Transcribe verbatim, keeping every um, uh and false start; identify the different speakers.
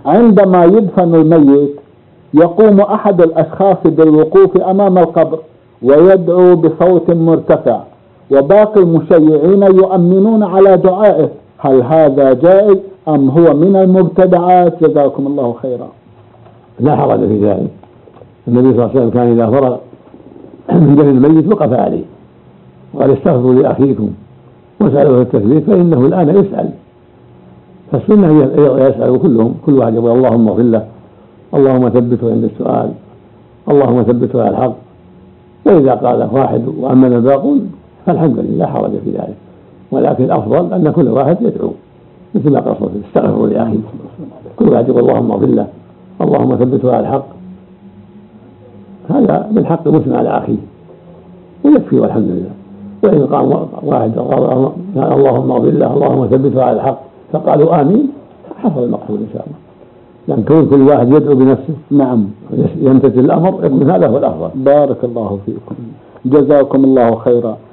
Speaker 1: عندما يدفن الميت يقوم أحد الأشخاص بالوقوف أمام القبر ويدعو بصوت مرتفع، وباقي المشيعين يؤمنون على دعائه، هل هذا جائز أم هو من المبتدعات؟ جزاكم الله خيرا.
Speaker 2: لا حرج في ذلك. النبي صلى الله عليه وسلم كان إذا فرغ من دفن الميت وقف عليه وقال استغفروا لأخيكم وسألوا التثبيت فإنه الآن يسأل، فالسنة يسأل كلهم، كل واحد يقول اللهم اغفر له، اللهم ثبته عند السؤال، اللهم ثبته على الحق. وإذا قال واحد وأمن الباقون فالحمد لله لا حرج في ذلك، ولكن الأفضل أن كل واحد يدعو مثل ما قال صلى الله عليه وسلم استغفروا لأخيكم، كل واحد يقول اللهم اغفر له، اللهم ثبته على الحق، هذا من حق مسلم على أخيه ويكفي والحمد لله. وإن قام واحد قال اللهم اغفر له اللهم ثبته على الحق فقالوا آمين حصل المقصود إن شاء الله، لأن كون كل واحد يدعو بنفسه
Speaker 1: نعم
Speaker 2: يمتثل الأمر يكون هذا هو الأفضل.
Speaker 1: بارك الله فيكم، جزاكم الله خيرا.